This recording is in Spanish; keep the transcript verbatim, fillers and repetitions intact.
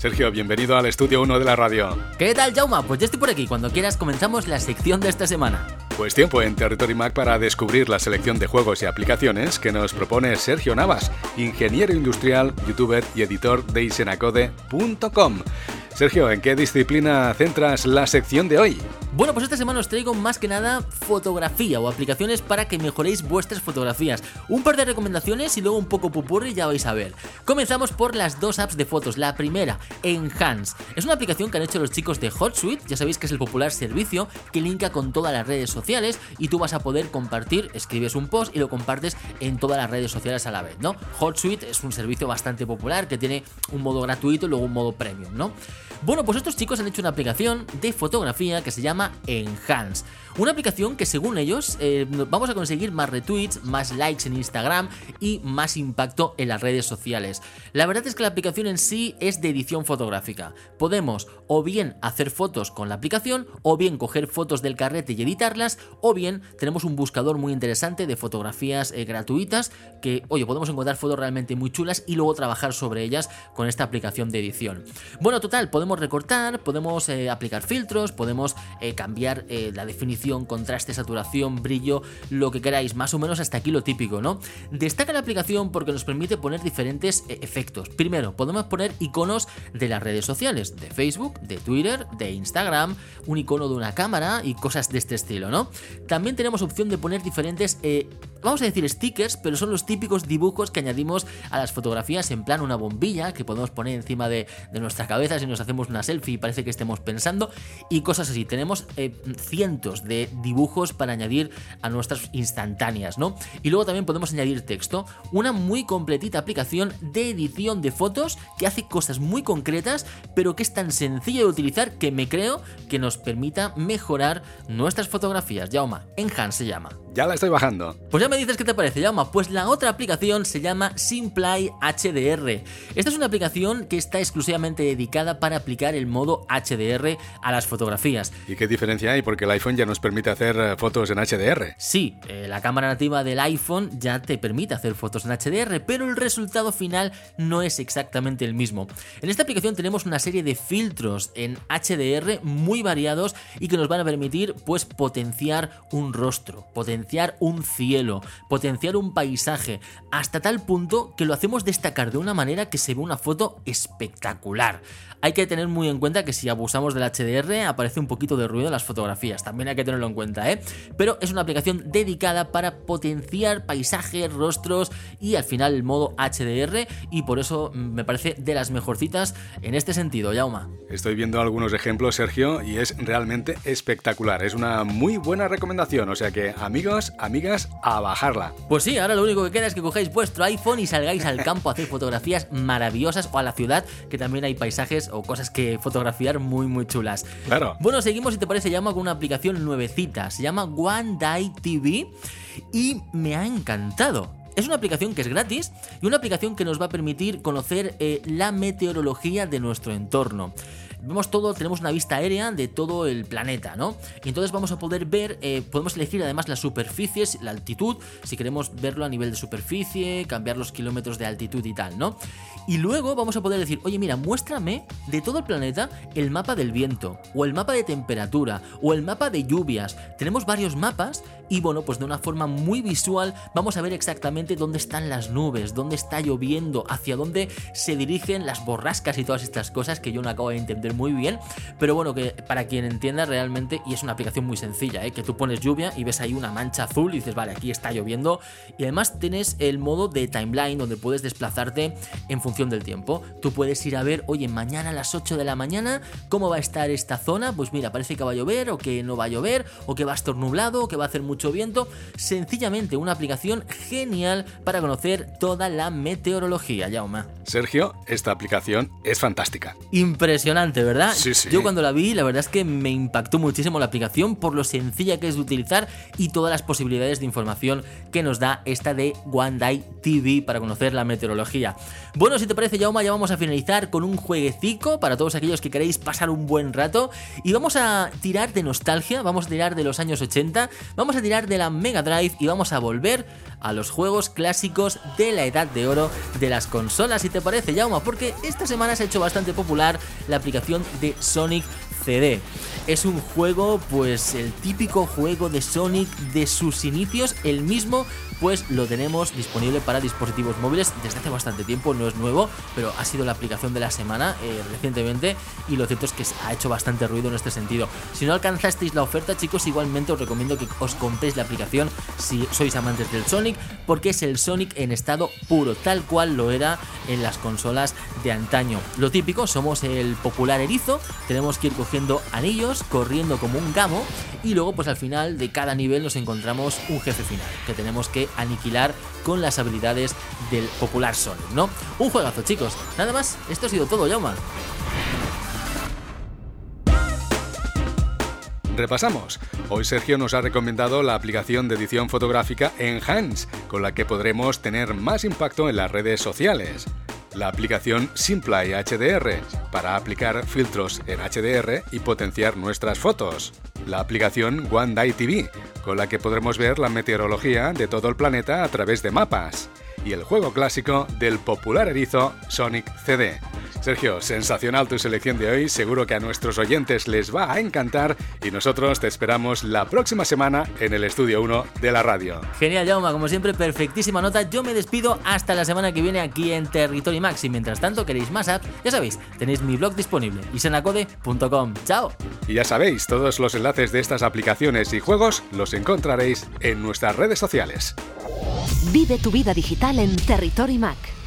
Sergio, bienvenido al Estudio uno de la radio. ¿Qué tal, Jaume? Pues ya estoy por aquí. Cuando quieras comenzamos la sección de esta semana. Pues tiempo en Territory Mac para descubrir la selección de juegos y aplicaciones que nos propone Sergio Navas, ingeniero industrial, youtuber y editor de isenacode punto com. Sergio, ¿en qué disciplina centras la sección de hoy? Bueno, pues esta semana os traigo más que nada fotografía o aplicaciones para que mejoréis vuestras fotografías. Un par de recomendaciones y luego un poco pupurri, ya vais a ver. Comenzamos por las dos apps de fotos. La primera, Enhance. Es una aplicación que han hecho los chicos de HotSuite. Ya sabéis que es el popular servicio que linka con todas las redes sociales y tú vas a poder compartir, escribes un post y lo compartes en todas las redes sociales a la vez, ¿no? HotSuite es un servicio bastante popular que tiene un modo gratuito y luego un modo premium, ¿no? Bueno, pues estos chicos han hecho una aplicación de fotografía que se llama Enhance. Una aplicación que según ellos eh, vamos a conseguir más retweets, más likes en Instagram y más impacto en las redes sociales. La verdad es que la aplicación en sí es de edición fotográfica. Podemos o bien hacer fotos con la aplicación, o bien coger fotos del carrete y editarlas, o bien tenemos un buscador muy interesante de fotografías eh, gratuitas que, oye, podemos encontrar fotos realmente muy chulas y luego trabajar sobre ellas con esta aplicación de edición. Bueno, total, podemos recortar, podemos eh, aplicar filtros, podemos eh, cambiar eh, la definición, contraste, saturación, brillo, lo que queráis, más o menos hasta aquí lo típico, ¿no? Destaca la aplicación porque nos permite poner diferentes eh, efectos. Primero, podemos poner iconos de las redes sociales, de Facebook, de Twitter, de Instagram, un icono de una cámara y cosas de este estilo, ¿no? También tenemos opción de poner diferentes, eh, vamos a decir stickers, pero son los típicos dibujos que añadimos a las fotografías, en plan una bombilla que podemos poner encima de, de nuestra cabeza si nos hacemos una selfie y parece que estemos pensando y cosas así. Tenemos eh, cientos de dibujos para añadir a nuestras instantáneas, ¿no? Y luego también podemos añadir texto. Una muy completita aplicación de edición de fotos que hace cosas muy concretas, pero que es tan sencillo de utilizar que me creo que nos permita mejorar nuestras fotografías. Jaume, Enhance se llama. Ya la estoy bajando. Pues ya me dices qué te parece, Jaume. Pues la otra aplicación se llama Simply H D R. Esta es una aplicación que está exclusivamente dedicada para aplicar el modo H D R a las fotografías. ¿Y qué diferencia hay? Porque el iPhone ya nos permite hacer fotos en H D R. Sí, eh, la cámara nativa del iPhone ya te permite hacer fotos en H D R, pero el resultado final no es exactamente el mismo. En esta aplicación tenemos una serie de filtros en H D R muy variados y que nos van a permitir, pues, potenciar un rostro, potenciar un cielo, potenciar un paisaje, hasta tal punto que lo hacemos destacar de una manera que se ve una foto espectacular. Hay que tener muy en cuenta que si abusamos del H D R aparece un poquito de ruido en las fotografías, también hay que tenerlo en cuenta, ¿eh? Pero es una aplicación dedicada para potenciar paisajes, rostros y al final el modo H D R, y por eso me parece de las mejorcitas en este sentido, Jaume. Estoy viendo algunos ejemplos, Sergio, y es realmente espectacular. Es una muy buena recomendación, o sea que amigos, amigas, a bajarla. Pues sí, ahora lo único que queda es que cojáis vuestro iPhone y salgáis al campo a hacer fotografías maravillosas, o a la ciudad, que también hay paisajes o cosas que fotografiar muy muy chulas. Claro. Bueno, seguimos, si te parece, Jaume, con una aplicación nuevecita. Se llama One Day T V y me ha encantado. Es una aplicación que es gratis y una aplicación que nos va a permitir conocer eh, la meteorología de nuestro entorno. Vemos todo, tenemos una vista aérea de todo el planeta, ¿no? Y entonces vamos a poder ver, eh, podemos elegir además las superficies, la altitud, si queremos verlo a nivel de superficie, cambiar los kilómetros de altitud y tal, ¿no? Y luego vamos a poder decir, oye, mira, muéstrame de todo el planeta el mapa del viento, o el mapa de temperatura, o el mapa de lluvias. Tenemos varios mapas y, bueno, pues de una forma muy visual vamos a ver exactamente dónde están las nubes, dónde está lloviendo, hacia dónde se dirigen las borrascas y todas estas cosas que yo no acabo de entender muy bien, pero bueno, que para quien entienda realmente, y es una aplicación muy sencilla, ¿eh? Que tú pones lluvia y ves ahí una mancha azul y dices, vale, aquí está lloviendo, y además tienes el modo de timeline donde puedes desplazarte en función del tiempo. Tú puedes ir a ver, oye, mañana a las ocho de la mañana, ¿cómo va a estar esta zona? Pues mira, parece que va a llover, o que no va a llover, o que va a estar nublado, o que va a hacer mucho viento. Sencillamente una aplicación genial para conocer toda la meteorología, Jaume. Sergio, esta aplicación es fantástica. Impresionante, conoce, ¿verdad? Sí, sí. Yo cuando la vi, la verdad es que me impactó muchísimo la aplicación por lo sencilla que es de utilizar y todas las posibilidades de información que nos da esta de One T V para conocer la meteorología. Bueno, si te parece, Jaume, ya vamos a finalizar con un jueguecico para todos aquellos que queréis pasar un buen rato y vamos a tirar de nostalgia, vamos a tirar de los años ochenta, vamos a tirar de la Mega Drive y vamos a volver a los juegos clásicos de la edad de oro de las consolas, si te parece, Jaume, porque esta semana se ha hecho bastante popular la aplicación de Sonic C D. Es un juego, pues el típico juego de Sonic de sus inicios, el mismo pues lo tenemos disponible para dispositivos móviles desde hace bastante tiempo, no es nuevo, pero ha sido la aplicación de la semana eh, recientemente y lo cierto es que ha hecho bastante ruido en este sentido. Si no alcanzasteis la oferta, chicos, igualmente os recomiendo que os compréis la aplicación si sois amantes del Sonic, porque es el Sonic en estado puro, tal cual lo era en las consolas de antaño. Lo típico, somos el popular erizo, tenemos que ir cogiendo anillos, corriendo como un gamo y luego pues al final de cada nivel nos encontramos un jefe final que tenemos que aniquilar con las habilidades del popular Sonic, ¿no? Un juegazo, chicos. Nada más, esto ha sido todo, Jaume. Repasamos. Hoy Sergio nos ha recomendado la aplicación de edición fotográfica Enhance, con la que podremos tener más impacto en las redes sociales. La aplicación Simply H D R, para aplicar filtros en H D R y potenciar nuestras fotos. La aplicación One T V, con la que podremos ver la meteorología de todo el planeta a través de mapas. Y el juego clásico del popular erizo Sonic C D. Sergio, sensacional tu selección de hoy, seguro que a nuestros oyentes les va a encantar y nosotros te esperamos la próxima semana en el Estudio uno de la radio. Genial, Jaume, como siempre, perfectísima nota. Yo me despido hasta la semana que viene aquí en Territory Max y mientras tanto queréis más apps, ya sabéis, tenéis mi blog disponible, isenacode punto com. ¡Chao! Y ya sabéis, todos los enlaces de estas aplicaciones y juegos los encontraréis en nuestras redes sociales. Vive tu vida digital en Territory Mac.